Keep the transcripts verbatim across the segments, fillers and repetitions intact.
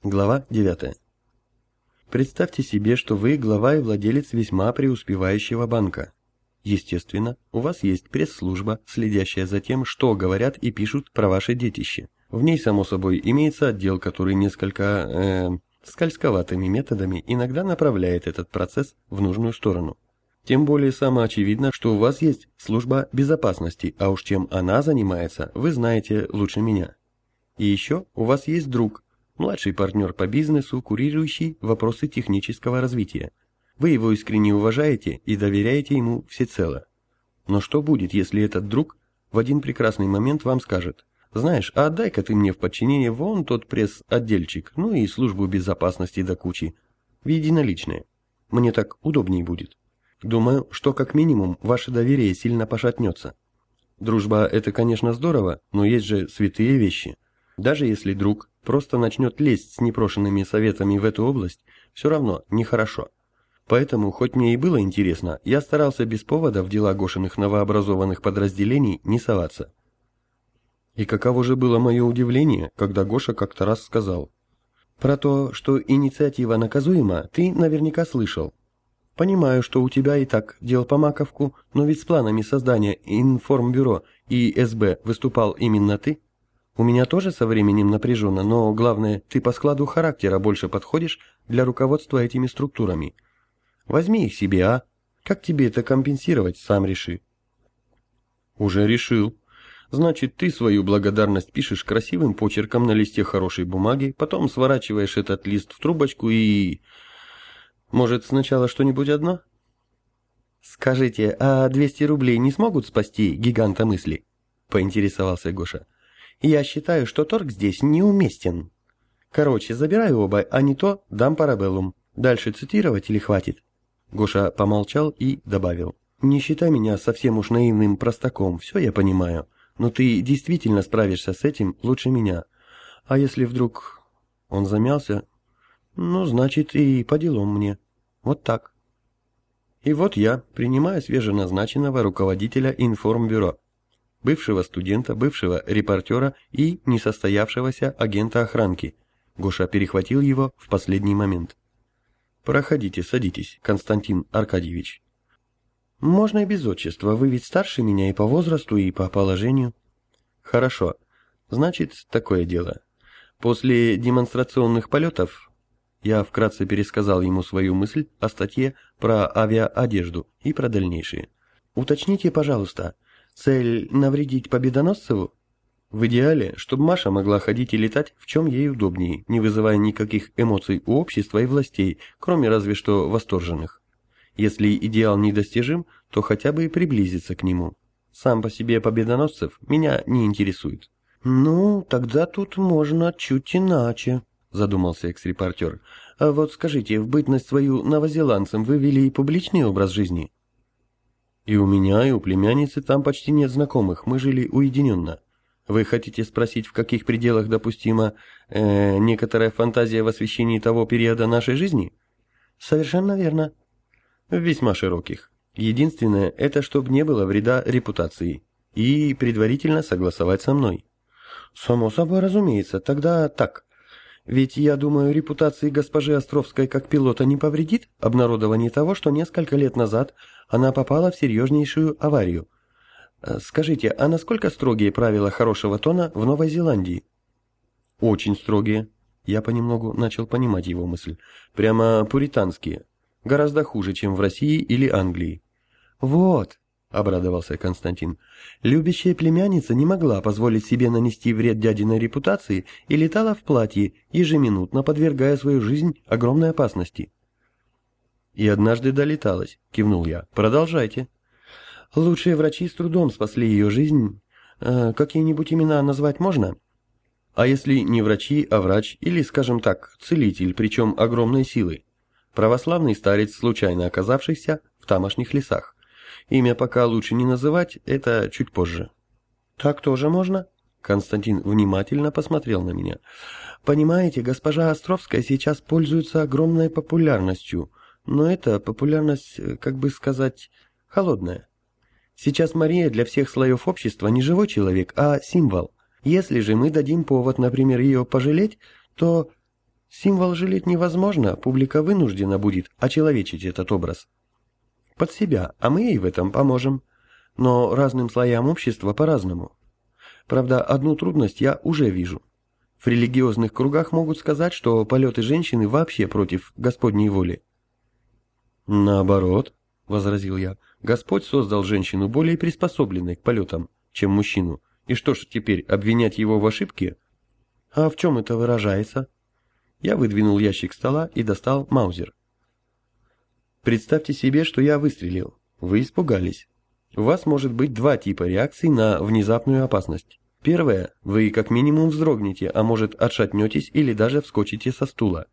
Глава девятая. Представьте себе, что вы глава и владелец весьма преуспевающего банка. Естественно, у вас есть пресс-служба, следящая за тем, что говорят и пишут про ваше детище. В ней, само собой, имеется отдел, который несколько э, скользковатыми методами иногда направляет этот процесс в нужную сторону. Тем более самоочевидно, что у вас есть служба безопасности, а уж чем она занимается, вы знаете лучше меня. И еще у вас есть друг, младший партнер по бизнесу, курирующий вопросы технического развития. Вы его искренне уважаете и доверяете ему всецело. Но что будет, если этот друг в один прекрасный момент вам скажет: «Знаешь, а отдай-ка ты мне в подчинение вон тот пресс-отдельчик, ну и службу безопасности до кучи, в единоличное. Мне так удобнее будет». Думаю, что как минимум ваше доверие сильно пошатнется. Дружба – это, конечно, здорово, но есть же святые вещи. Даже если друг просто начнет лезть с непрошенными советами в эту область, все равно нехорошо. Поэтому, хоть мне и было интересно, я старался без повода в дела Гошиных новообразованных подразделений не соваться. И каково же было мое удивление, когда Гоша как-то раз сказал: «Про то, что инициатива наказуема, ты наверняка слышал. Понимаю, что у тебя и так дел по маковку, но ведь с планами создания информбюро и эс бэ выступал именно ты. У меня тоже со временем напряженно, но главное, ты по складу характера больше подходишь для руководства этими структурами. Возьми их себе, а? Как тебе это компенсировать, сам реши». «Уже решил. Значит, ты свою благодарность пишешь красивым почерком на листе хорошей бумаги, потом сворачиваешь этот лист в трубочку и... Может, сначала что-нибудь одно?» «Скажите, а двести рублей не смогут спасти гиганта мысли?» – поинтересовался Гоша. «Я считаю, что торг здесь неуместен. Короче, забираю оба, а не то дам парабеллум. Дальше цитировать или хватит?» Гоша помолчал и добавил: «Не считай меня совсем уж наивным простаком, все я понимаю, но ты действительно справишься с этим лучше меня. А если вдруг...» Он замялся. «Ну, значит, и по делам мне. Вот так». И вот я принимаю свеженазначенного руководителя информбюро, бывшего студента, бывшего репортера и несостоявшегося агента охранки. Гоша перехватил его в последний момент. «Проходите, садитесь, Константин Аркадьевич». «Можно и без отчества, вы ведь старше меня и по возрасту, и по положению». «Хорошо. Значит, такое дело. После демонстрационных полетов...» Я вкратце пересказал ему свою мысль о статье про авиаодежду и про дальнейшие. «Уточните, пожалуйста, цель навредить Победоносцеву? В идеале, чтобы Маша могла ходить и летать, в чем ей удобнее, не вызывая никаких эмоций у общества и властей, кроме разве что восторженных. Если идеал недостижим, то хотя бы и приблизиться к нему. Сам по себе Победоносцев меня не интересует». «Ну, тогда тут можно чуть иначе», — задумался экс-репортер. «А вот скажите, в бытность свою новозеландцем вы вели публичный образ жизни?» «И у меня, и у племянницы там почти нет знакомых, мы жили уединенно. Вы хотите спросить, в каких пределах допустима э, некоторая фантазия в освещении того периода нашей жизни?» «Совершенно верно». «В весьма широких. Единственное, это чтобы не было вреда репутации. И предварительно согласовать со мной». «Само собой разумеется, тогда так. Ведь, я думаю, репутации госпожи Островской как пилота не повредит обнародование того, что несколько лет назад она попала в серьезнейшую аварию. Скажите, а насколько строгие правила хорошего тона в Новой Зеландии?» «Очень строгие». Я понемногу начал понимать его мысль. «Прямо пуританские. Гораздо хуже, чем в России или Англии». «Вот», — обрадовался Константин, — «любящая племянница не могла позволить себе нанести вред дядиной репутации и летала в платье, ежеминутно подвергая свою жизнь огромной опасности». «И однажды долеталась», — кивнул я. «Продолжайте». «Лучшие врачи с трудом спасли ее жизнь. Э, какие-нибудь имена назвать можно?» «А если не врачи, а врач, или, скажем так, целитель, причем огромной силы? Православный старец, случайно оказавшийся в тамошних лесах. Имя пока лучше не называть, это чуть позже». «Так тоже можно?» Константин внимательно посмотрел на меня. «Понимаете, госпожа Островская сейчас пользуется огромной популярностью, но эта популярность, как бы сказать, холодная. Сейчас Мария для всех слоев общества не живой человек, а символ. Если же мы дадим повод, например, ее пожалеть, то...» Символ жалеть невозможно, публика вынуждена будет очеловечить этот образ. Под себя, а мы ей в этом поможем. Но разным слоям общества по-разному. Правда, одну трудность я уже вижу. В религиозных кругах могут сказать, что полеты женщины вообще против Господней воли. Наоборот, возразил я, Господь создал женщину более приспособленной к полетам, чем мужчину. И что ж теперь, обвинять его в ошибке? А в чем это выражается? Я выдвинул ящик стола и достал маузер. Представьте себе, что я выстрелил. Вы испугались. У вас может быть два типа реакций на внезапную опасность. Первое, вы как минимум вздрогнете, а может отшатнетесь или даже вскочите со стула.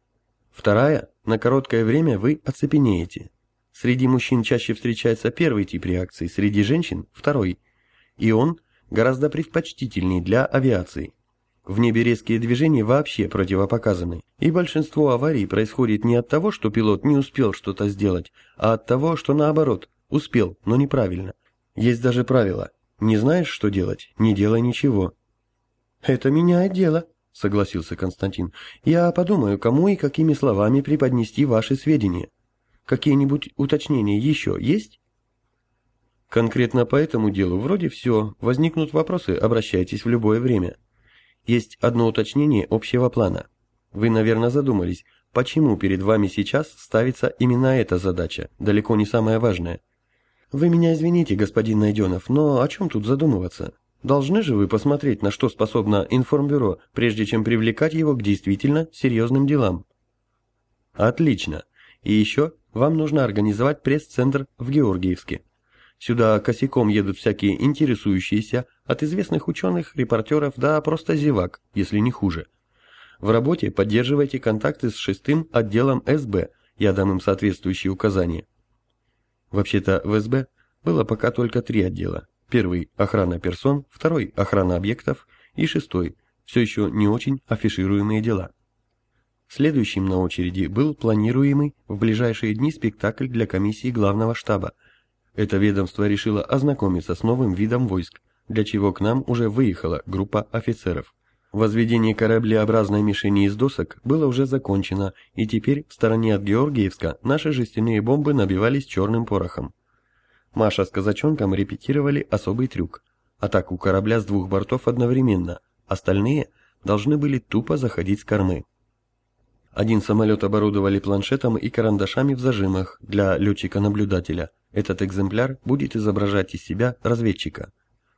Вторая, на короткое время вы оцепенеете. Среди мужчин чаще встречается первый тип реакции, среди женщин – второй. И он гораздо предпочтительней для авиации. В небе резкие движения вообще противопоказаны, и большинство аварий происходит не от того, что пилот не успел что-то сделать, а от того, что наоборот – успел, но неправильно. Есть даже правило. Не знаешь, что делать, не делай ничего. Это меняет дело, согласился Константин. Я подумаю, кому и какими словами преподнести ваши сведения. Какие-нибудь уточнения еще есть? Конкретно по этому делу вроде все. Возникнут вопросы, обращайтесь в любое время. Есть одно уточнение общего плана. Вы, наверное, задумались, почему перед вами сейчас ставится именно эта задача, далеко не самая важная. Вы меня извините, господин Найденов, но о чем тут задумываться? Должны же вы посмотреть, на что способно информбюро, прежде чем привлекать его к действительно серьезным делам. Отлично. И еще вам нужно организовать пресс-центр в Георгиевске. Сюда косяком едут всякие интересующиеся, от известных ученых, репортеров, да просто зевак, если не хуже. В работе поддерживайте контакты с шестым отделом эс бэ, я дам им соответствующие указания. Вообще-то в эс бэ было пока только три отдела. Первый – охрана персон, второй – охрана объектов и шестой – все еще не очень афишируемые дела. Следующим на очереди был планируемый в ближайшие дни спектакль для комиссии главного штаба. Это ведомство решило ознакомиться с новым видом войск, для чего к нам уже выехала группа офицеров. Возведение кораблеобразной мишени из досок было уже закончено, и теперь в стороне от Георгиевска наши жестяные бомбы набивались черным порохом. Маша с казачонком репетировали особый трюк – атаку корабля с двух бортов одновременно, остальные должны были тупо заходить с кормы. Один самолет оборудовали планшетом и карандашами в зажимах для летчика-наблюдателя. Этот экземпляр будет изображать из себя разведчика.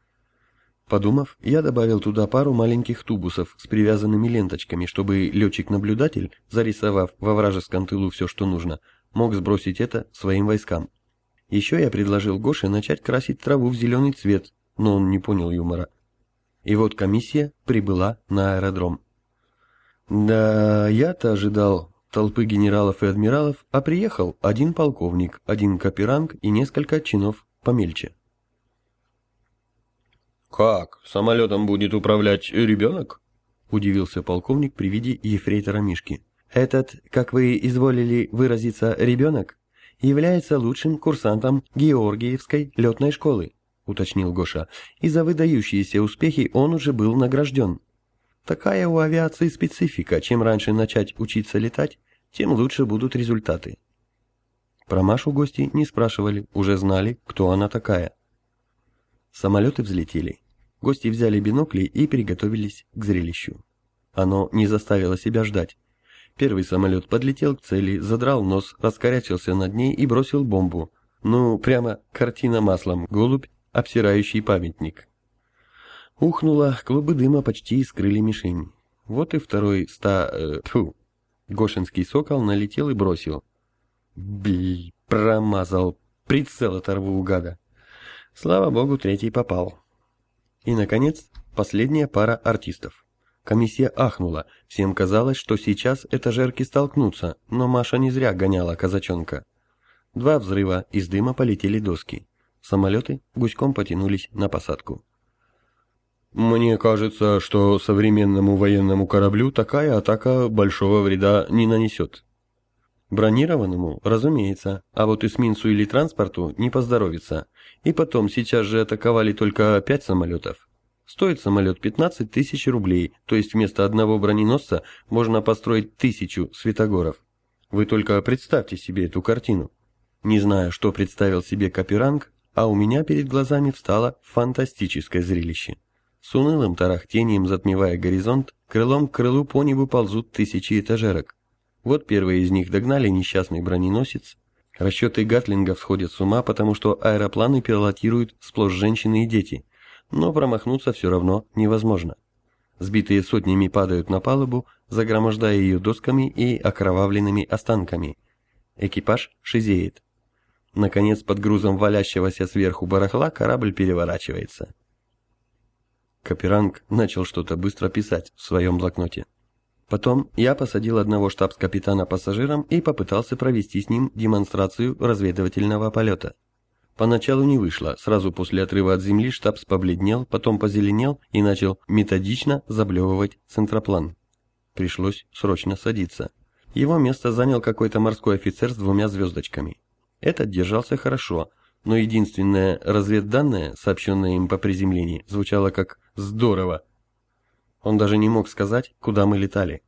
Подумав, я добавил туда пару маленьких тубусов с привязанными ленточками, чтобы летчик-наблюдатель, зарисовав во вражеском тылу все, что нужно, мог сбросить это своим войскам. Еще я предложил Гоше начать красить траву в зеленый цвет, но он не понял юмора. И вот комиссия прибыла на аэродром. Да, я-то ожидал толпы генералов и адмиралов, а приехал один полковник, один каперанг и несколько чинов помельче. «Как, самолетом будет управлять ребенок?» – удивился полковник при виде ефрейтора Мишки. «Этот, как вы изволили выразиться, ребенок, является лучшим курсантом Георгиевской летной школы», – уточнил Гоша, – «и за выдающиеся успехи он уже был награжден. Такая у авиации специфика, чем раньше начать учиться летать, тем лучше будут результаты». Про Машу гости не спрашивали, уже знали, кто она такая. Самолеты взлетели. Гости взяли бинокли и приготовились к зрелищу. Оно не заставило себя ждать. Первый самолет подлетел к цели, задрал нос, раскорячился над ней и бросил бомбу. Ну, прямо картина маслом, голубь, обсирающий памятник. Ухнуло, клубы дыма почти скрыли мишень. Вот и второй ста... Э, тьфу, Гошинский сокол налетел и бросил. Бли, промазал, прицел оторву у гада. Слава богу, третий попал. И, наконец, последняя пара артистов. Комиссия ахнула, всем казалось, что сейчас этажерки столкнутся, но Маша не зря гоняла казачонка. Два взрыва, из дыма полетели доски. Самолеты гуськом потянулись на посадку. «Мне кажется, что современному военному кораблю такая атака большого вреда не нанесет». Бронированному, разумеется, а вот эсминцу или транспорту не поздоровится. И потом, сейчас же атаковали только пять самолетов. Стоит самолет пятнадцать тысяч рублей, то есть вместо одного броненосца можно построить тысячу Святогоров. Вы только представьте себе эту картину. Не знаю, что представил себе Каперанг, а у меня перед глазами встало фантастическое зрелище. С унылым тарахтением, затмевая горизонт, крылом к крылу по небу ползут тысячи этажерок. Вот первые из них догнали несчастный броненосец. Расчеты гатлингов сходят с ума, потому что аэропланы пилотируют сплошь женщины и дети. Но промахнуться все равно невозможно. Сбитые сотнями падают на палубу, загромождая ее досками и окровавленными останками. Экипаж шизеет. Наконец, под грузом валящегося сверху барахла корабль переворачивается. Каперанг начал что-то быстро писать в своем блокноте. Потом я посадил одного штабс-капитана пассажиром и попытался провести с ним демонстрацию разведывательного полета. Поначалу не вышло, сразу после отрыва от земли штабс побледнел, потом позеленел и начал методично заблевывать центроплан. Пришлось срочно садиться. Его место занял какой-то морской офицер с двумя звездочками. Этот держался хорошо, но единственное разведданное, сообщенное им по приземлении, звучало как «здорово». Он даже не мог сказать, куда мы летали.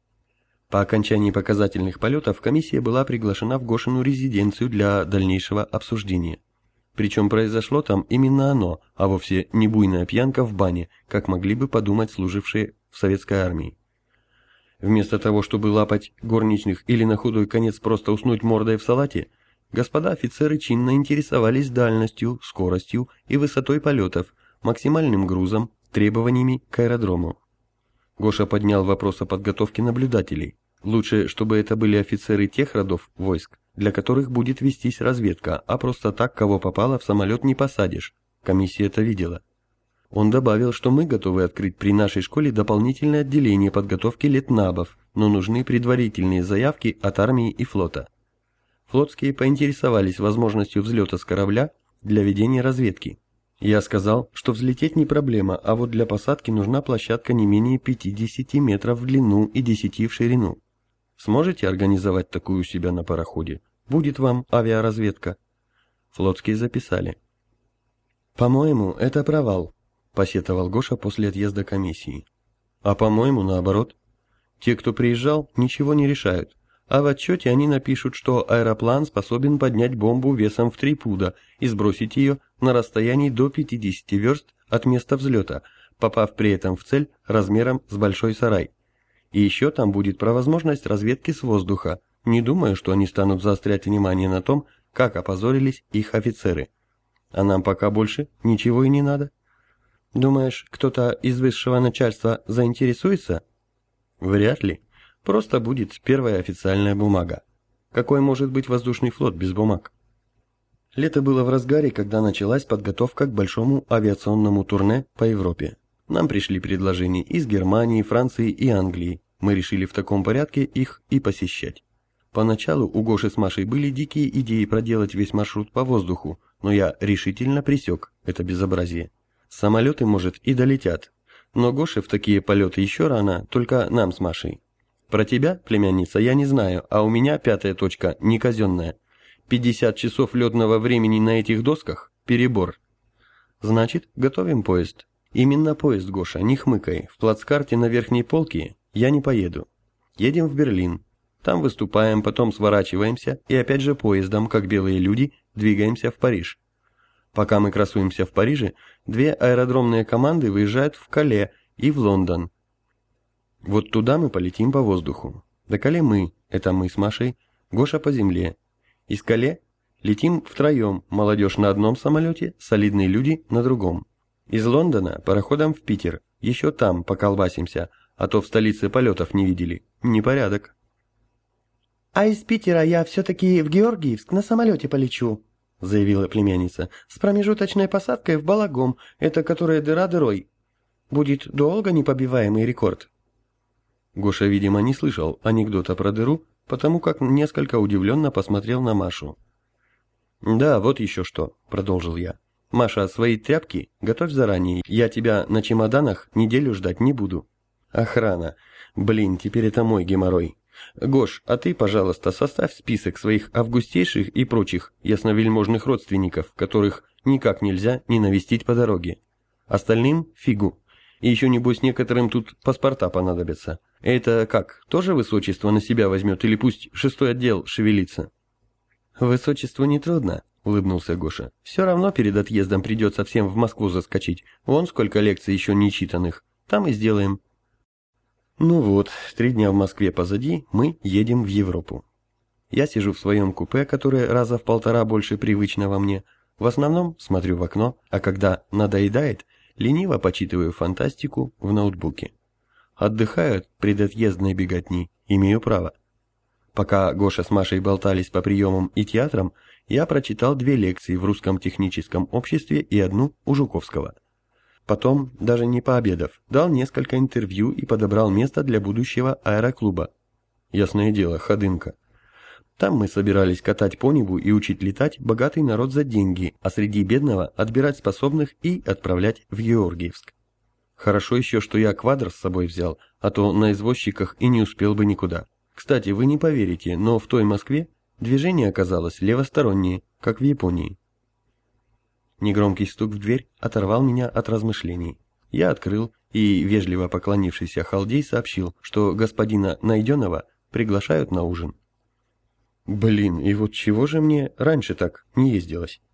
По окончании показательных полетов комиссия была приглашена в Гошину резиденцию для дальнейшего обсуждения. Причем произошло там именно оно, а вовсе не буйная пьянка в бане, как могли бы подумать служившие в советской армии. Вместо того, чтобы лапать горничных или на худой конец просто уснуть мордой в салате, господа офицеры чинно интересовались дальностью, скоростью и высотой полетов, максимальным грузом, требованиями к аэродрому. Гоша поднял вопрос о подготовке наблюдателей. Лучше, чтобы это были офицеры тех родов войск, для которых будет вестись разведка, а просто так, кого попало, в самолет не посадишь. Комиссия это видела. Он добавил, что мы готовы открыть при нашей школе дополнительное отделение подготовки летнабов, но нужны предварительные заявки от армии и флота. Флотские поинтересовались возможностью взлета с корабля для ведения разведки. Я сказал, что взлететь не проблема, а вот для посадки нужна площадка не менее пятидесяти метров в длину и десяти в ширину. Сможете организовать такую у себя на пароходе? Будет вам авиаразведка. Флотские записали. По-моему, это провал, посетовал Гоша после отъезда комиссии. А по-моему, наоборот. Те, кто приезжал, ничего не решают. А в отчете они напишут, что аэроплан способен поднять бомбу весом в три пуда и сбросить ее на расстоянии до пятидесяти верст от места взлета, попав при этом в цель размером с большой сарай. И еще там будет про возможность разведки с воздуха. Не думаю, что они станут заострять внимание на том, как опозорились их офицеры. А нам пока больше ничего и не надо. Думаешь, кто-то из высшего начальства заинтересуется? Вряд ли. Просто будет первая официальная бумага. Какой может быть воздушный флот без бумаг? Лето было в разгаре, когда началась подготовка к большому авиационному турне по Европе. Нам пришли предложения из Германии, Франции и Англии. Мы решили в таком порядке их и посещать. Поначалу у Гоши с Машей были дикие идеи проделать весь маршрут по воздуху, но я решительно пресек это безобразие. Самолеты, может, и долетят. Но Гоше в такие полеты еще рано, только нам с Машей. Про тебя, племянница, я не знаю, а у меня пятая точка не казенная. пятьдесят часов летного времени на этих досках – перебор. Значит, готовим поезд. Именно поезд, Гоша, не хмыкай. В плацкарте на верхней полке я не поеду. Едем в Берлин. Там выступаем, потом сворачиваемся и опять же поездом, как белые люди, двигаемся в Париж. Пока мы красуемся в Париже, две аэродромные команды выезжают в Кале и в Лондон. Вот туда мы полетим по воздуху. До Кале мы, это мы с Машей, Гоша по земле. Из Кале летим втроем, молодежь на одном самолете, солидные люди на другом. Из Лондона пароходом в Питер, еще там поколбасимся, а то в столице полетов не видели. Непорядок. «А из Питера я все-таки в Георгиевск на самолете полечу», заявила племянница, с промежуточной посадкой в Балагом, это которая дыра дырой. Будет долго непобиваемый рекорд. Гоша, видимо, не слышал анекдота про дыру, потому как несколько удивленно посмотрел на Машу. «Да, вот еще что», — продолжил я. «Маша, свои тряпки готовь заранее, я тебя на чемоданах неделю ждать не буду». «Охрана. Блин, теперь это мой геморрой. Гош, а ты, пожалуйста, составь список своих августейших и прочих ясновельможных родственников, которых никак нельзя не навестить по дороге. Остальным фигу. И еще, небось, некоторым тут паспорта понадобятся. Это как, тоже высочество на себя возьмет или пусть шестой отдел шевелится? Высочеству нетрудно, улыбнулся Гоша. Все равно перед отъездом придется всем в Москву заскочить. Вон сколько лекций еще не читанных. Там и сделаем. Ну вот, три дня в Москве позади, мы едем в Европу. Я сижу в своем купе, которое раза в полтора больше привычного мне. В основном смотрю в окно, а когда надоедает, лениво почитываю фантастику в ноутбуке. Отдыхаю от предотъездной беготни, имею право. Пока Гоша с Машей болтались по приемам и театрам, я прочитал две лекции в русском техническом обществе и одну у Жуковского. Потом, даже не пообедав, дал несколько интервью и подобрал место для будущего аэроклуба. Ясное дело, ходынка. Там мы собирались катать по небу и учить летать богатый народ за деньги, а среди бедного отбирать способных и отправлять в Георгиевск. Хорошо еще, что я квадр с собой взял, а то на извозчиках и не успел бы никуда. Кстати, вы не поверите, но в той Москве движение оказалось левостороннее, как в Японии. Негромкий стук в дверь оторвал меня от размышлений. Я открыл и, вежливо поклонившийся халдей, сообщил, что господина Найденова приглашают на ужин. Блин, и вот чего же мне раньше так не ездилось?